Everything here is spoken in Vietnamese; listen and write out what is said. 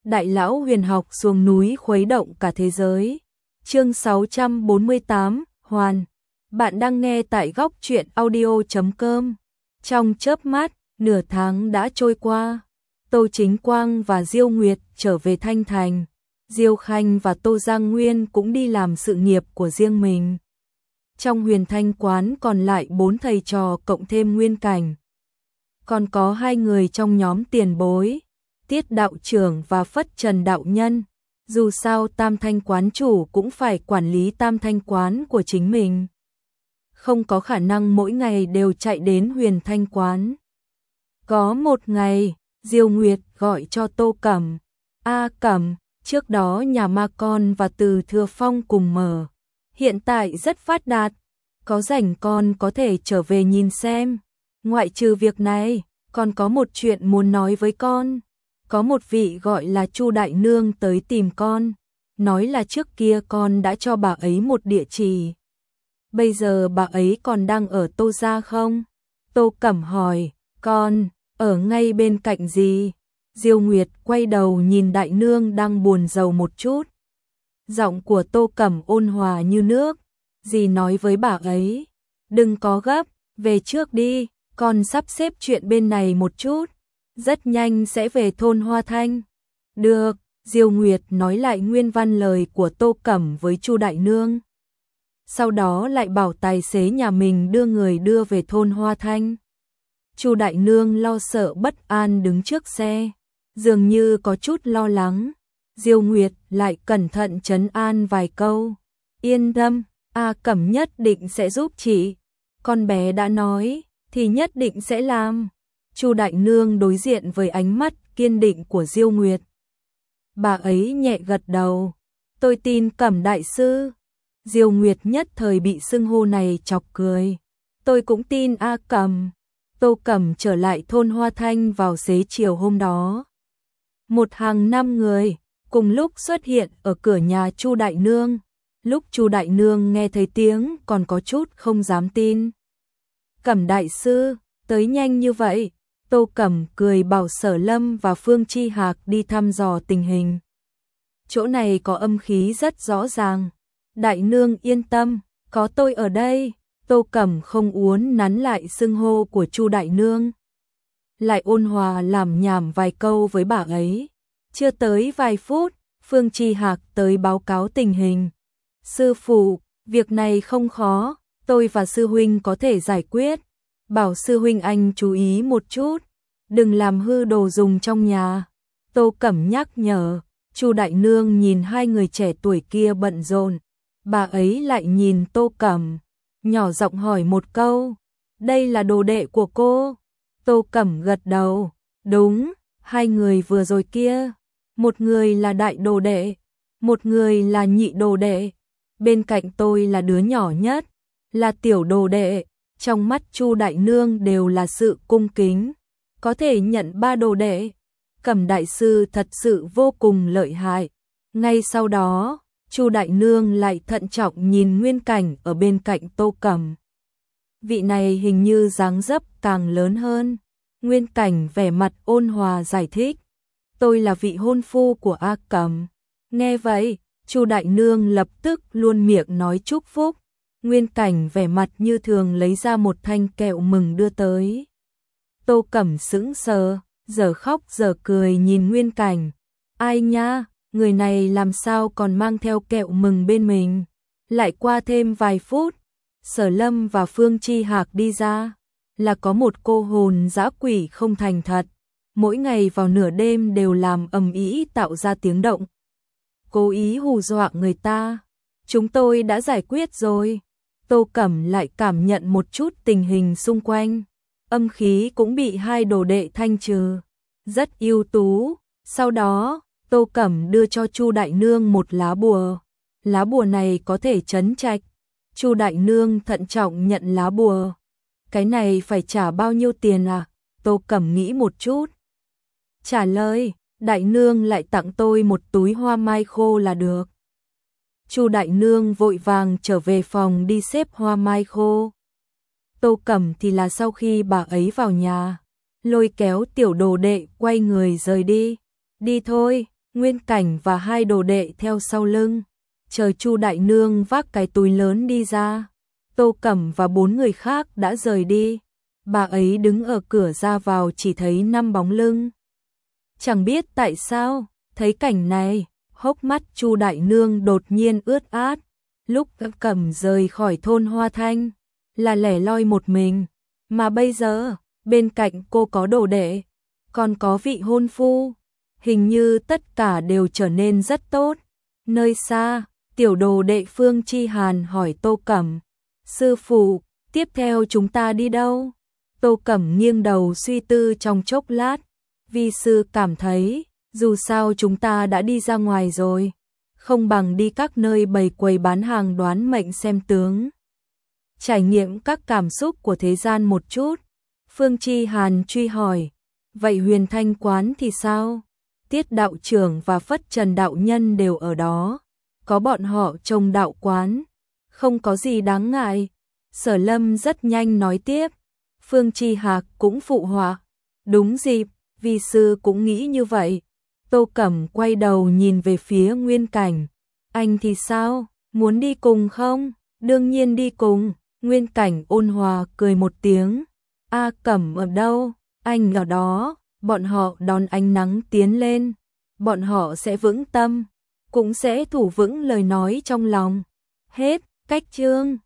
Đại lão huyền học xuống núi khuấy động cả thế giới. Chương 648, Hoàn. Bạn đang nghe tại góc truyện audio.com. Trong chớp mắt, nửa tháng đã trôi qua. Tô Chính Quang và Diêu Nguyệt trở về Thanh Thành. Diêu Khanh và Tô Giang Nguyên cũng đi làm sự nghiệp của riêng mình. Trong Huyền Thanh quán còn lại 4 thầy trò cộng thêm Nguyên Cảnh. Còn có 2 người trong nhóm tiền bối, Tiết đạo trưởng và Phất Trần đạo nhân. Dù sao Tam Thanh quán chủ cũng phải quản lý Tam Thanh quán của chính mình. Không có khả năng mỗi ngày đều chạy đến Huyền Thanh quán. Có một ngày, Diêu Nguyệt gọi cho Tô Cẩm. Cẩm, trước đó nhà Ma Con và Từ Thừa Phong cùng mở. Hiện tại rất phát đạt. Có rảnh con có thể trở về nhìn xem. Ngoại trừ việc này, còn có một chuyện muốn nói với con. Có một vị gọi là Chu Đại Nương tới tìm con. Nói là trước kia con đã cho bà ấy một địa chỉ. Bây giờ bà ấy còn đang ở Tô gia không? Tô Cẩm hỏi, con, ở ngay bên cạnh gì? Diêu Nguyệt quay đầu nhìn Đại Nương đang buồn rầu một chút. Giọng của Tô Cẩm ôn hòa như nước. Dì nói với bà ấy, đừng có gấp, về trước đi, con sắp xếp chuyện bên này một chút. Rất nhanh sẽ về thôn Hoa Thanh. Được, Diêu Nguyệt nói lại nguyên văn lời của Tô Cẩm với Chu Đại Nương. Sau đó lại bảo tài xế nhà mình đưa về thôn Hoa Thanh. Chu Đại Nương lo sợ bất an đứng trước xe, dường như có chút lo lắng. Diêu Nguyệt lại cẩn thận trấn an vài câu. Yên tâm, Cẩm nhất định sẽ giúp chị. Con bé đã nói, thì nhất định sẽ làm. Chu Đại Nương đối diện với ánh mắt kiên định của Diêu Nguyệt. Bà ấy nhẹ gật đầu. Tôi tin Cẩm đại sư. Diêu Nguyệt nhất thời bị xưng hô này chọc cười. Tôi cũng tin Cẩm. Tô Cẩm trở lại thôn Hoa Thanh vào xế chiều hôm đó. Một hàng 5 người cùng lúc xuất hiện ở cửa nhà Chu Đại Nương. Lúc Chu Đại Nương nghe thấy tiếng còn có chút không dám tin. Cẩm đại sư, tới nhanh như vậy. Tô Cẩm cười bảo Sở Lâm và Phương Chi Hạc đi thăm dò tình hình. Chỗ này có âm khí rất rõ ràng. Đại Nương yên tâm, có tôi ở đây. Tô Cẩm không uốn nắn lại xưng hô của Chu Đại Nương. Lại ôn hòa làm nhảm vài câu với bà ấy. Chưa tới vài phút, Phương Chi Hạc tới báo cáo tình hình. Sư phụ, việc này không khó, tôi và sư huynh có thể giải quyết. Bảo sư huynh anh chú ý một chút, đừng làm hư đồ dùng trong nhà. Tô Cẩm nhắc nhở. Chu Đại Nương nhìn 2 người trẻ tuổi kia bận rộn, bà ấy lại nhìn Tô Cẩm, nhỏ giọng hỏi một câu, đây là đồ đệ của cô? Tô Cẩm gật đầu, đúng, 2 người vừa rồi kia, một người là đại đồ đệ, một người là nhị đồ đệ, bên cạnh tôi là đứa nhỏ nhất, là tiểu đồ đệ. Trong mắt Chu Đại Nương đều là sự cung kính, có thể nhận 3 đồ đệ. Cẩm đại sư thật sự vô cùng lợi hại. Ngay sau đó, Chu Đại Nương lại thận trọng nhìn Nguyên Cảnh ở bên cạnh Tô Cẩm. Vị này hình như dáng dấp càng lớn hơn. Nguyên Cảnh vẻ mặt ôn hòa giải thích, tôi là vị hôn phu của Cẩm. Nghe vậy, Chu Đại Nương lập tức luôn miệng nói chúc phúc. Nguyên Cảnh vẻ mặt như thường lấy ra một thanh kẹo mừng đưa tới. Tô Cẩm sững sờ, giờ khóc giờ cười nhìn Nguyên Cảnh. Ai nha, người này làm sao còn mang theo kẹo mừng bên mình. Lại qua thêm vài phút, Sở Lâm và Phương Chi Hạc đi ra. Là có một cô hồn dã quỷ không thành thật. Mỗi ngày vào nửa đêm đều làm ầm ĩ tạo ra tiếng động. Cố ý hù dọa người ta. Chúng tôi đã giải quyết rồi. Tô Cẩm lại cảm nhận một chút tình hình xung quanh. Âm khí cũng bị 2 đồ đệ thanh trừ. Rất ưu tú. Sau đó, Tô Cẩm đưa cho Chu Đại Nương một lá bùa. Lá bùa này có thể trấn trạch. Chu Đại Nương thận trọng nhận lá bùa. Cái này phải trả bao nhiêu tiền à? Tô Cẩm nghĩ một chút. Trả lời, Đại Nương lại tặng tôi một túi hoa mai khô là được. Chu Đại Nương vội vàng trở về phòng đi xếp hoa mai khô. Tô Cẩm thì là sau khi bà ấy vào nhà, lôi kéo tiểu đồ đệ quay người rời đi. Đi thôi, Nguyên Cảnh và hai đồ đệ theo sau lưng, chờ Chu đại nương vác cái túi lớn đi ra. Tô Cẩm và 4 người khác đã rời đi. Bà ấy đứng ở cửa ra vào chỉ thấy 5 bóng lưng. Chẳng biết tại sao, thấy cảnh này, hốc mắt Chu đại nương đột nhiên ướt át. Lúc Cẩm rời khỏi thôn Hoa Thanh, là lẻ loi một mình, mà bây giờ, bên cạnh cô có đồ đệ, còn có vị hôn phu, hình như tất cả đều trở nên rất tốt. Nơi xa, tiểu đồ đệ Phương Chi Hàn hỏi Tô Cẩm, sư phụ, tiếp theo chúng ta đi đâu? Tô Cẩm nghiêng đầu suy tư trong chốc lát, vi sư cảm thấy, dù sao chúng ta đã đi ra ngoài rồi, không bằng đi các nơi bày quầy bán hàng đoán mệnh xem tướng. Trải nghiệm các cảm xúc của thế gian một chút. Phương Chi Hàn truy hỏi, vậy Huyền Thanh quán thì sao? Tiết đạo trưởng và Phất Trần đạo nhân đều ở đó, có bọn họ trông đạo quán, không có gì đáng ngại. Sở Lâm rất nhanh nói tiếp. Phương Chi Hạc cũng phụ họa, đúng dịp, vi sư cũng nghĩ như vậy. Tô Cẩm quay đầu nhìn về phía Nguyên Cảnh, anh thì sao, muốn đi cùng không? Đương nhiên đi cùng. Nguyên Cảnh ôn hòa cười một tiếng, A Cẩm ở đâu? Anh ở đó. Bọn họ đón ánh nắng tiến lên, bọn họ sẽ vững tâm, cũng sẽ thủ vững lời nói trong lòng. Hết, cách chương.